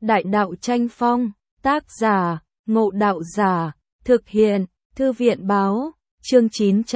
Đại đạo tranh phong, tác giả, Ngộ Đạo Giả, thực hiện, Thư viện báo, chương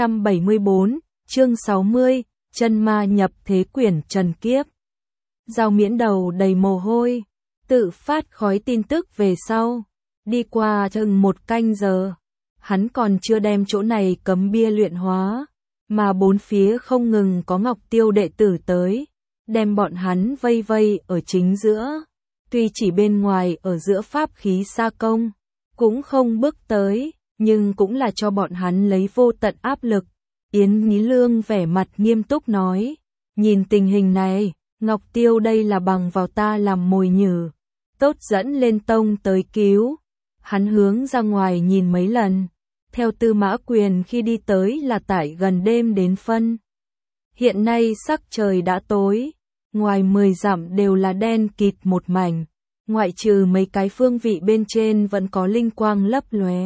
974, chương 60, chân ma nhập thế quyển trần kiếp. Giao Miễn đầu đầy mồ hôi, tự phát khói tin tức về sau, đi qua chừng 1 canh giờ, hắn còn chưa đem chỗ này cấm bia luyện hóa, mà bốn phía không ngừng có Ngọc Tiêu đệ tử tới, đem bọn hắn vây vây ở chính giữa. Tuy chỉ bên ngoài ở giữa pháp khí sa công, cũng không bước tới, nhưng cũng là cho bọn hắn lấy vô tận áp lực. Yến Ní Lương vẻ mặt nghiêm túc nói, nhìn tình hình này, Ngọc Tiêu đây là bằng vào ta làm mồi nhử, tốt dẫn lên tông tới cứu. Hắn hướng ra ngoài nhìn mấy lần, theo Tư Mã Quyền khi đi tới là tại gần đêm đến phân. Hiện nay sắc trời đã tối, ngoài 10 dặm đều là đen kịt một mảnh, ngoại trừ mấy cái phương vị bên trên vẫn có linh quang lấp lóe.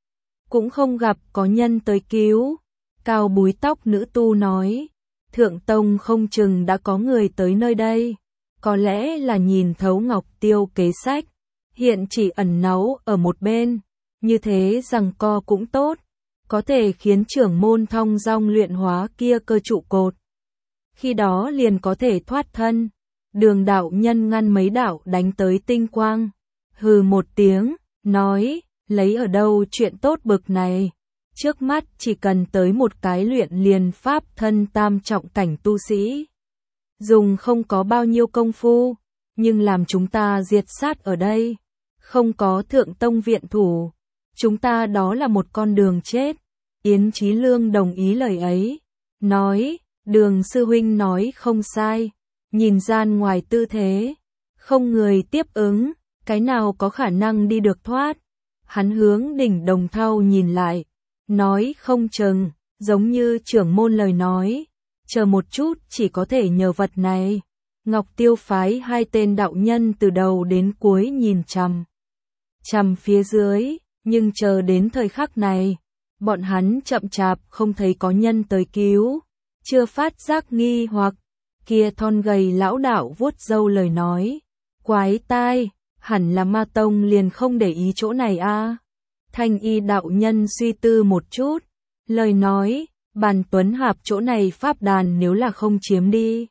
Cũng không gặp có nhân tới cứu. Cao búi tóc nữ tu nói, Thượng Tông không chừng đã có người tới nơi đây, có lẽ là nhìn thấu Ngọc Tiêu kế sách, hiện chỉ ẩn náu ở một bên, như thế rằng co cũng tốt, có thể khiến trưởng môn thong dong luyện hóa kia cơ trụ cột. Khi đó liền có thể thoát thân. Đường đạo nhân ngăn mấy đạo đánh tới tinh quang, hừ một tiếng, nói, lấy ở đâu chuyện tốt bực này. Trước mắt chỉ cần tới một cái luyện liền pháp thân tam trọng cảnh tu sĩ. Dùng không có bao nhiêu công phu, nhưng làm chúng ta diệt sát ở đây. Không có Thượng Tông viện thủ, chúng ta đó là một con đường chết. Yến Chí Lương đồng ý lời ấy, nói, Đường sư huynh nói không sai. Nhìn gian ngoài tư thế, không người tiếp ứng, cái nào có khả năng đi được thoát. Hắn hướng đỉnh Đồng Thau nhìn lại, nói không chừng, giống như trưởng môn lời nói, chờ một chút chỉ có thể nhờ vật này. Ngọc Tiêu phái 2 tên đạo nhân từ đầu đến cuối nhìn chằm phía dưới, nhưng chờ đến thời khắc này, bọn hắn chậm chạp không thấy có nhân tới cứu, chưa phát giác nghi hoặc. Kia thon gầy lão đạo vuốt râu lời nói, quái tai, hẳn là Ma Tông liền không để ý chỗ này a. Thanh y đạo nhân suy tư một chút, lời nói, Bàn Tuấn Hạp chỗ này pháp đàn nếu là không chiếm đi.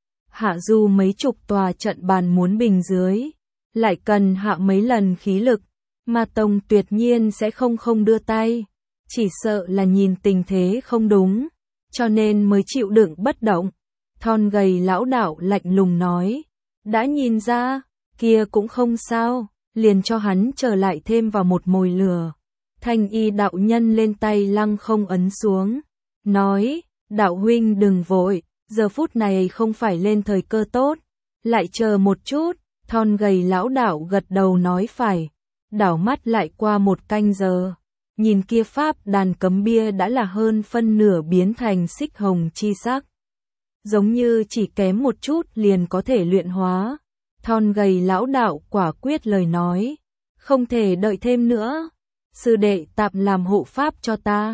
Hạ du mấy chục tòa trận bàn muốn bình dưới, lại cần hạ mấy lần khí lực, Ma Tông tuyệt nhiên sẽ không đưa tay, chỉ sợ là nhìn tình thế không đúng, cho nên mới chịu đựng bất động. Thon gầy lão đạo lạnh lùng nói, đã nhìn ra, kia cũng không sao, liền cho hắn trở lại thêm vào một mồi lửa. Thanh y đạo nhân lên tay lăng không ấn xuống, nói, đạo huynh đừng vội, giờ phút này không phải lên thời cơ tốt, lại chờ một chút. Thon gầy lão đạo gật đầu nói phải, đảo mắt lại qua 1 canh giờ, nhìn kia pháp đàn cấm bia đã là hơn phân nửa biến thành xích hồng chi sắc. Giống như chỉ kém một chút liền có thể luyện hóa. Thon gầy lão đạo quả quyết lời nói, không thể đợi thêm nữa. Sư đệ tạm làm hộ pháp cho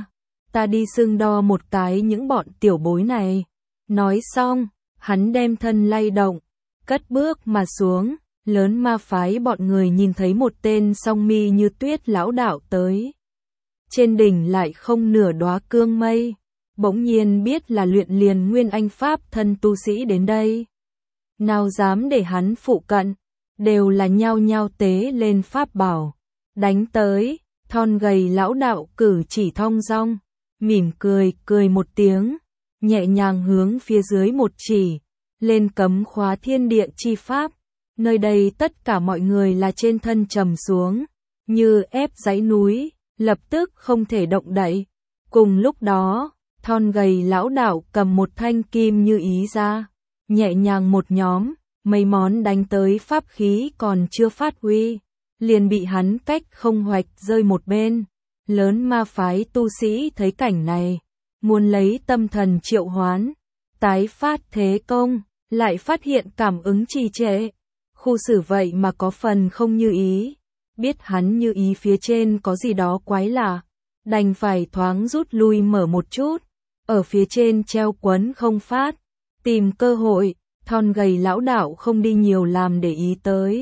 ta đi xưng đo một cái những bọn tiểu bối này. Nói xong, hắn đem thân lay động, cất bước mà xuống. Lớn ma phái bọn người nhìn thấy một tên song mi như tuyết lão đạo tới. Trên đỉnh lại không nửa đóa cương mây. Bỗng nhiên biết là luyện liền nguyên anh pháp thân tu sĩ đến đây. Nào dám để hắn phụ cận, đều là nhao nhao tế lên pháp bảo. Đánh tới, thon gầy lão đạo cử chỉ thong dong, mỉm cười một tiếng, nhẹ nhàng hướng phía dưới một chỉ, lên cấm khóa thiên địa chi pháp. Nơi đây tất cả mọi người là trên thân trầm xuống, như ép dãy núi, lập tức không thể động đậy. Cùng lúc đó, thon gầy lão đạo cầm một thanh kim như ý ra, nhẹ nhàng một nhóm, mấy món đánh tới pháp khí còn chưa phát huy, liền bị hắn cách không hoạch rơi một bên. Lớn ma phái tu sĩ thấy cảnh này, muốn lấy tâm thần triệu hoán, tái phát thế công, lại phát hiện cảm ứng trì trệ. Khu xử vậy mà có phần không như ý, biết hắn như ý phía trên có gì đó quái lạ, đành phải thoáng rút lui mở một chút. Ở phía trên treo quấn không phát, tìm cơ hội. Thon gầy lão đạo không đi nhiều làm để ý tới,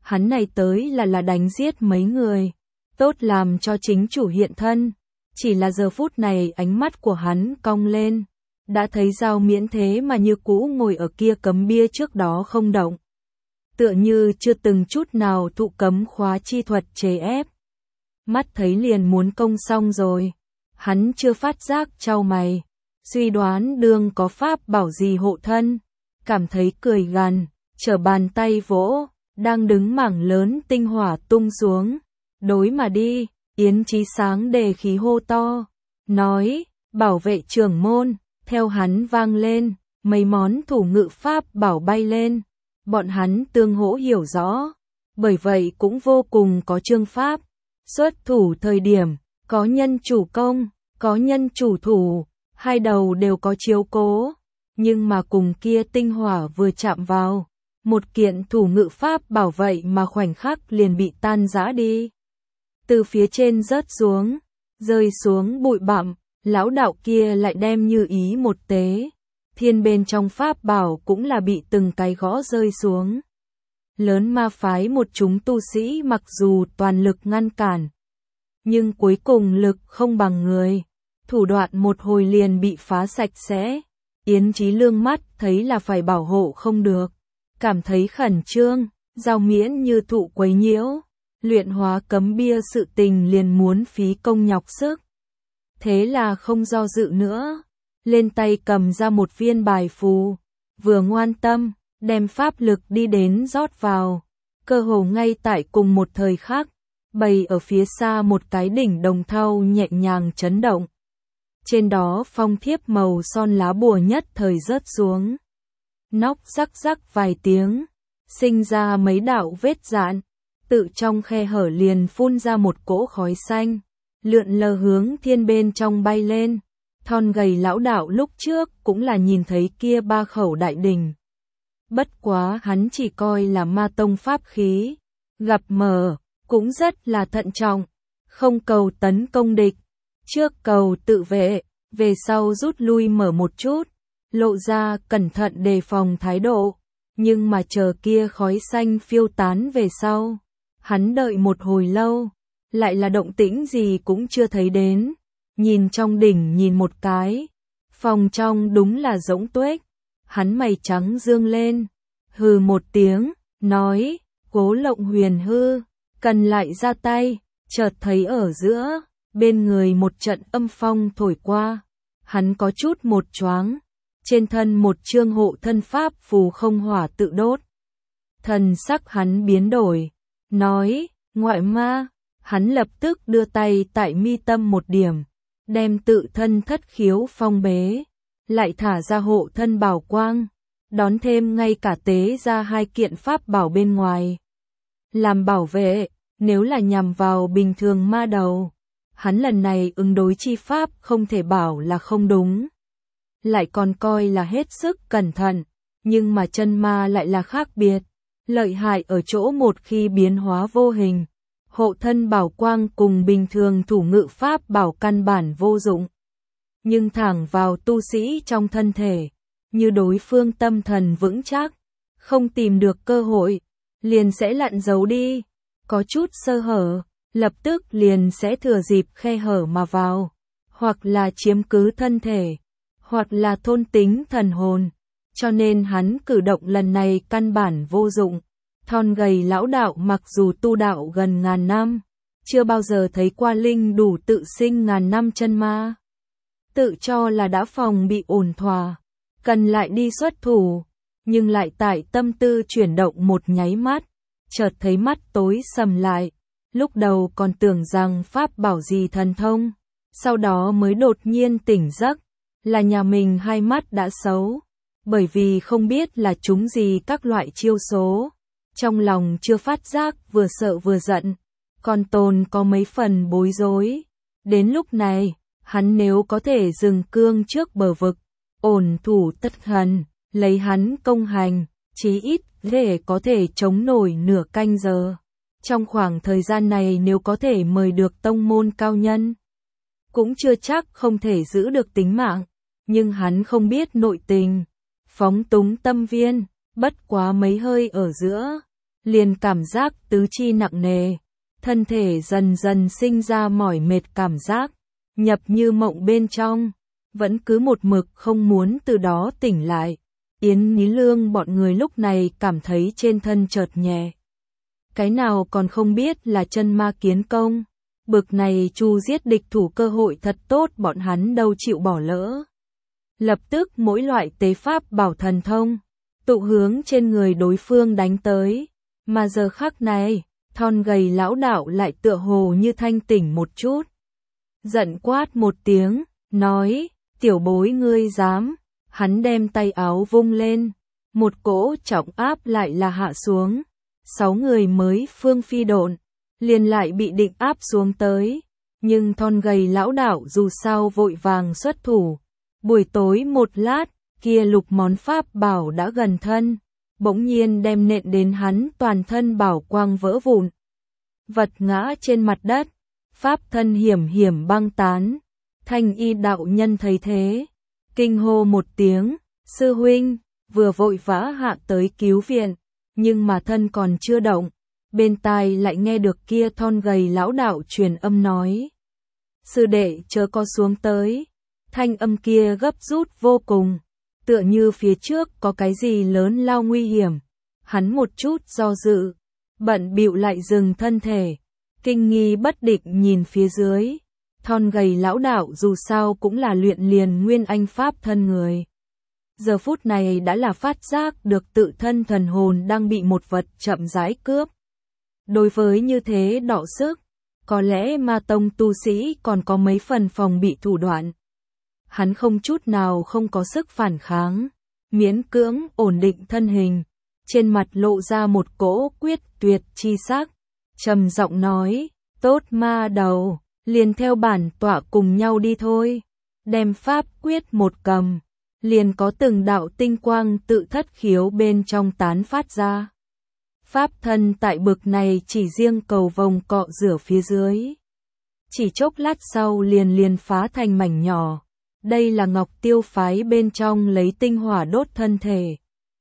hắn này tới là đánh giết mấy người, tốt làm cho chính chủ hiện thân. Chỉ là giờ phút này ánh mắt của hắn cong lên, đã thấy Giao Miễn thế mà như cũ ngồi ở kia cấm bia trước đó không động. Tựa như chưa từng chút nào thụ cấm khóa chi thuật chế ép. Mắt thấy liền muốn công xong rồi, hắn chưa phát giác chau mày, suy đoán đương có pháp bảo gì hộ thân, cảm thấy cười gằn, trở bàn tay vỗ, đang đứng mảng lớn tinh hỏa tung xuống, đối mà đi, Yến Chí Sáng đề khí hô to, nói, bảo vệ trưởng môn, theo hắn vang lên, mấy món thủ ngự pháp bảo bay lên, bọn hắn tương hỗ hiểu rõ, bởi vậy cũng vô cùng có chương pháp, xuất thủ thời điểm, có nhân chủ công, có nhân chủ thủ, hai đầu đều có chiếu cố, nhưng mà cùng kia tinh hỏa vừa chạm vào, một kiện thủ ngự pháp bảo vậy mà khoảnh khắc liền bị tan rã đi. Từ phía trên rớt xuống, rơi xuống bụi bặm, lão đạo kia lại đem như ý một tế. Thiên bên trong pháp bảo cũng là bị từng cái gõ rơi xuống. Lớn ma phái một chúng tu sĩ mặc dù toàn lực ngăn cản, nhưng cuối cùng lực không bằng người, thủ đoạn một hồi liền bị phá sạch sẽ. Yến Chí Lương mắt thấy là phải bảo hộ không được, cảm thấy khẩn trương, Giao Miễn như thụ quấy nhiễu, luyện hóa cấm bia sự tình liền muốn phí công nhọc sức. Thế là không do dự nữa, lên tay cầm ra một viên bài phù, vừa ngoan tâm, đem pháp lực đi đến rót vào, cơ hồ ngay tại cùng một thời khắc, bày ở phía xa một cái đỉnh đồng thau nhẹ nhàng chấn động. Trên đó phong thiếp màu son lá bùa nhất thời rớt xuống. Nóc rắc rắc vài tiếng, sinh ra mấy đạo vết dạn, tự trong khe hở liền phun ra một cỗ khói xanh, lượn lờ hướng thiên bên trong bay lên. Thon gầy lão đạo lúc trước cũng là nhìn thấy kia ba khẩu đại đỉnh. Bất quá hắn chỉ coi là ma tông pháp khí, gặp mở, cũng rất là thận trọng, không cầu tấn công địch, trước cầu tự vệ, về sau rút lui mở một chút, lộ ra cẩn thận đề phòng thái độ, nhưng mà chờ kia khói xanh phiêu tán về sau, hắn đợi một hồi lâu, lại là động tĩnh gì cũng chưa thấy đến. Nhìn trong đỉnh nhìn một cái, phòng trong đúng là rỗng tuếch, hắn mày trắng dương lên, hừ một tiếng, nói, Cố Lộng Huyền hư, cần lại ra tay, chợt thấy ở giữa, bên người một trận âm phong thổi qua, hắn có chút một choáng, trên thân một chương hộ thân pháp phù không hỏa tự đốt. Thần sắc hắn biến đổi, nói, ngoại ma, hắn lập tức đưa tay tại mi tâm một điểm, đem tự thân thất khiếu phong bế, lại thả ra hộ thân bảo quang, đón thêm ngay cả tế ra hai kiện pháp bảo bên ngoài. Làm bảo vệ, nếu là nhằm vào bình thường ma đầu, hắn lần này ứng đối chi pháp không thể bảo là không đúng. Lại còn coi là hết sức cẩn thận, nhưng mà chân ma lại là khác biệt, lợi hại ở chỗ một khi biến hóa vô hình. Hộ thân bảo quang cùng bình thường thủ ngự pháp bảo căn bản vô dụng. Nhưng thẳng vào tu sĩ trong thân thể, như đối phương tâm thần vững chắc, không tìm được cơ hội, liền sẽ lặn giấu đi, có chút sơ hở, lập tức liền sẽ thừa dịp khe hở mà vào, hoặc là chiếm cứ thân thể, hoặc là thôn tính thần hồn, cho nên hắn cử động lần này căn bản vô dụng. Thon gầy lão đạo mặc dù tu đạo gần ngàn năm, chưa bao giờ thấy qua linh đủ tự sinh ngàn năm chân ma. Tự cho là đã phòng bị ổn thỏa, cần lại đi xuất thủ, nhưng lại tại tâm tư chuyển động một nháy mắt, chợt thấy mắt tối sầm lại, lúc đầu còn tưởng rằng pháp bảo gì thần thông, sau đó mới đột nhiên tỉnh giấc, là nhà mình hai mắt đã xấu, bởi vì không biết là chúng gì các loại chiêu số. Trong lòng chưa phát giác vừa sợ vừa giận, còn tồn có mấy phần bối rối. Đến lúc này, hắn nếu có thể dừng cương trước bờ vực, ổn thủ tất thần, lấy hắn công hành, chí ít để có thể chống nổi nửa canh giờ. Trong khoảng thời gian này nếu có thể mời được tông môn cao nhân, cũng chưa chắc không thể giữ được tính mạng, nhưng hắn không biết nội tình, phóng túng tâm viên, bất quá mấy hơi ở giữa, liền cảm giác tứ chi nặng nề, thân thể dần dần sinh ra mỏi mệt cảm giác, nhập như mộng bên trong, vẫn cứ một mực không muốn từ đó tỉnh lại. Yến Ní Lương bọn người lúc này cảm thấy trên thân chợt nhẹ. Cái nào còn không biết là chân ma kiến công, bực này chu giết địch thủ cơ hội thật tốt bọn hắn đâu chịu bỏ lỡ. Lập tức mỗi loại tế pháp bảo thần thông, tụ hướng trên người đối phương đánh tới, mà giờ khắc này, thon gầy lão đạo lại tựa hồ như thanh tỉnh một chút. Giận quát một tiếng, nói, tiểu bối ngươi dám, hắn đem tay áo vung lên, một cỗ trọng áp lại là hạ xuống, 6 người mới phương phi độn, liền lại bị định áp xuống tới, nhưng thon gầy lão đạo dù sao vội vàng xuất thủ, buổi tối một lát, kia lục món pháp bảo đã gần thân, bỗng nhiên đem nện đến hắn toàn thân bảo quang vỡ vụn. Vật ngã trên mặt đất, pháp thân hiểm hiểm băng tán, Thanh Y đạo nhân thấy thế, kinh hô một tiếng, sư huynh, vừa vội vã hạ tới cứu viện, nhưng mà thân còn chưa động, bên tai lại nghe được kia thon gầy lão đạo truyền âm nói. Sư đệ chớ có xuống tới, thanh âm kia gấp rút vô cùng, tựa như phía trước có cái gì lớn lao nguy hiểm, hắn một chút do dự, bận bịu lại dừng thân thể, kinh nghi bất định nhìn phía dưới. Thon gầy lão đạo dù sao cũng là luyện liền nguyên anh pháp thân người. Giờ phút này đã là phát giác được tự thân thần hồn đang bị một vật chậm rãi cướp. Đối với như thế đọ sức, có lẽ ma tông tu sĩ còn có mấy phần phòng bị thủ đoạn. Hắn không chút nào không có sức phản kháng, miễn cưỡng ổn định thân hình, trên mặt lộ ra một cỗ quyết tuyệt chi sắc, trầm giọng nói, tốt ma đầu. Liền theo bản tọa cùng nhau đi thôi, đem pháp quyết một cầm, liền có từng đạo tinh quang tự thất khiếu bên trong tán phát ra. Pháp thân tại bực này chỉ riêng cầu vòng cọ rửa phía dưới. Chỉ chốc lát sau liền phá thành mảnh nhỏ, đây là Ngọc Tiêu phái bên trong lấy tinh hỏa đốt thân thể.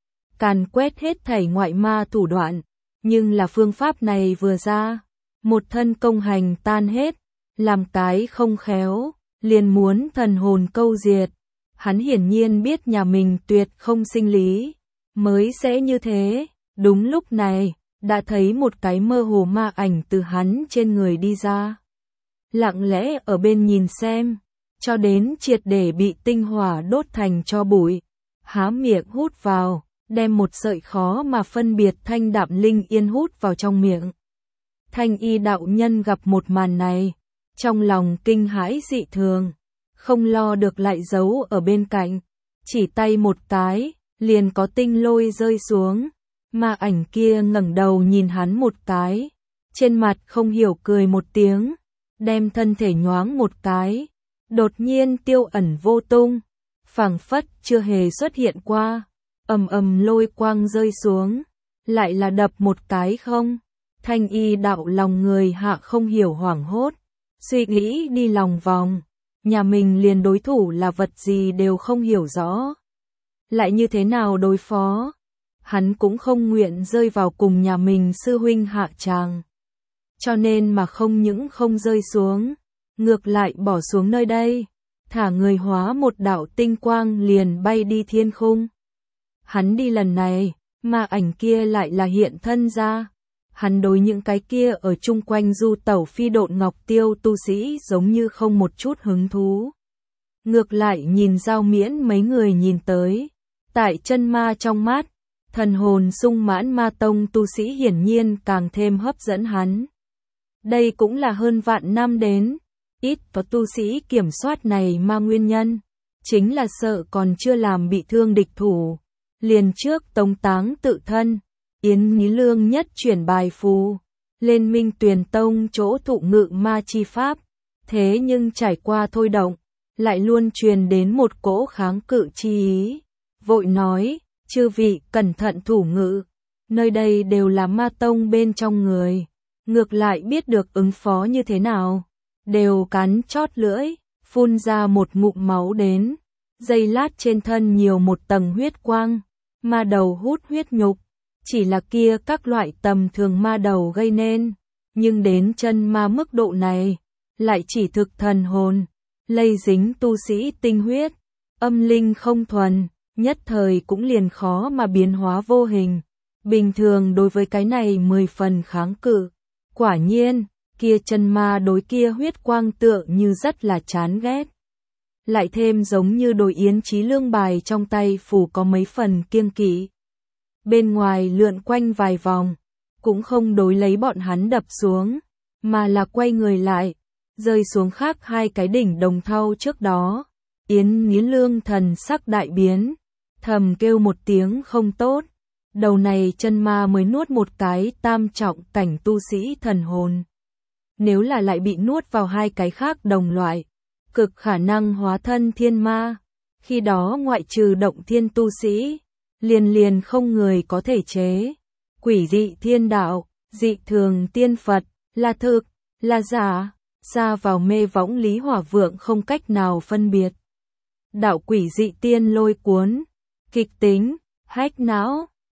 Càn quét hết thảy ngoại ma thủ đoạn, nhưng là phương pháp này vừa ra, một thân công hành tan hết. Làm cái không khéo, liền muốn thần hồn câu diệt. Hắn hiển nhiên biết nhà mình tuyệt không sinh lý, mới sẽ như thế. Đúng lúc này, đã thấy một cái mơ hồ ma ảnh từ hắn trên người đi ra. Lặng lẽ ở bên nhìn xem, cho đến triệt để bị tinh hỏa đốt thành tro bụi. Há miệng hút vào, đem một sợi khó mà phân biệt thanh đạm linh yên hút vào trong miệng. Thanh Y đạo nhân gặp một màn này, trong lòng kinh hãi dị thường, không lo được lại giấu ở bên cạnh, chỉ tay một cái, liền có tinh lôi rơi xuống, ma ảnh kia ngẩng đầu nhìn hắn một cái, trên mặt không hiểu cười một tiếng, đem thân thể nhoáng một cái, đột nhiên tiêu ẩn vô tung, phảng phất chưa hề xuất hiện qua, ầm ầm lôi quang rơi xuống, lại là đập một cái không, Thanh Y đạo lòng người hạ không hiểu hoảng hốt. Suy nghĩ đi lòng vòng, nhà mình liền đối thủ là vật gì đều không hiểu rõ. Lại như thế nào đối phó? Hắn cũng không nguyện rơi vào cùng nhà mình sư huynh hạ tràng. Cho nên mà không những không rơi xuống, ngược lại bỏ xuống nơi đây, thả người hóa một đạo tinh quang liền bay đi thiên khung. Hắn đi lần này, mà ảnh kia lại là hiện thân ra. Hắn đối những cái kia ở chung quanh du tẩu phi độn Ngọc Tiêu tu sĩ giống như không một chút hứng thú. Ngược lại nhìn Giao Miễn mấy người nhìn tới, tại chân ma trong mắt, thần hồn sung mãn ma tông tu sĩ hiển nhiên càng thêm hấp dẫn hắn. Đây cũng là hơn vạn năm đến, ít có tu sĩ kiểm soát này mà nguyên nhân, chính là sợ còn chưa làm bị thương địch thủ, liền trước tống táng tự thân. Yến Ní Lương nhất chuyển bài phù, lên Minh Tuyền Tông chỗ thụ ngự ma chi pháp, thế nhưng trải qua thôi động, lại luôn truyền đến một cỗ kháng cự chi ý, vội nói, chư vị cẩn thận thủ ngự, nơi đây đều là ma tông bên trong người, ngược lại biết được ứng phó như thế nào, đều cắn chót lưỡi, phun ra một ngụm máu đến, giây lát trên thân nhiều một tầng huyết quang, ma đầu hút huyết nhục. chỉ là kia các loại tầm thường ma đầu gây nên, nhưng đến chân ma mức độ này, lại chỉ thực thần hồn, lây dính tu sĩ tinh huyết, âm linh không thuần, nhất thời cũng liền khó mà biến hóa vô hình. Bình thường đối với cái này 10 phần kháng cự. Quả nhiên, kia chân ma đối kia huyết quang tựa như rất là chán ghét. Lại thêm giống như đối Yến Chí Lương bài trong tay phủ có mấy phần kiêng kỵ. Bên ngoài lượn quanh vài vòng, cũng không đối lấy bọn hắn đập xuống, mà là quay người lại, rơi xuống khác hai cái đỉnh đồng thau trước đó. Yến Chí Lương thần sắc đại biến, thầm kêu một tiếng không tốt. Đầu này chân ma mới nuốt một cái tam trọng cảnh tu sĩ thần hồn. Nếu là lại bị nuốt vào hai cái khác đồng loại, cực khả năng hóa thân thiên ma. Khi đó ngoại trừ động thiên tu sĩ, liền không người có thể chế. Quỷ dị thiên đạo, dị thường tiên Phật, là thực, là giả, xa vào mê võng Lý Hỏa Vượng không cách nào phân biệt. Đạo quỷ dị tiên lôi cuốn, kịch tính, hách não,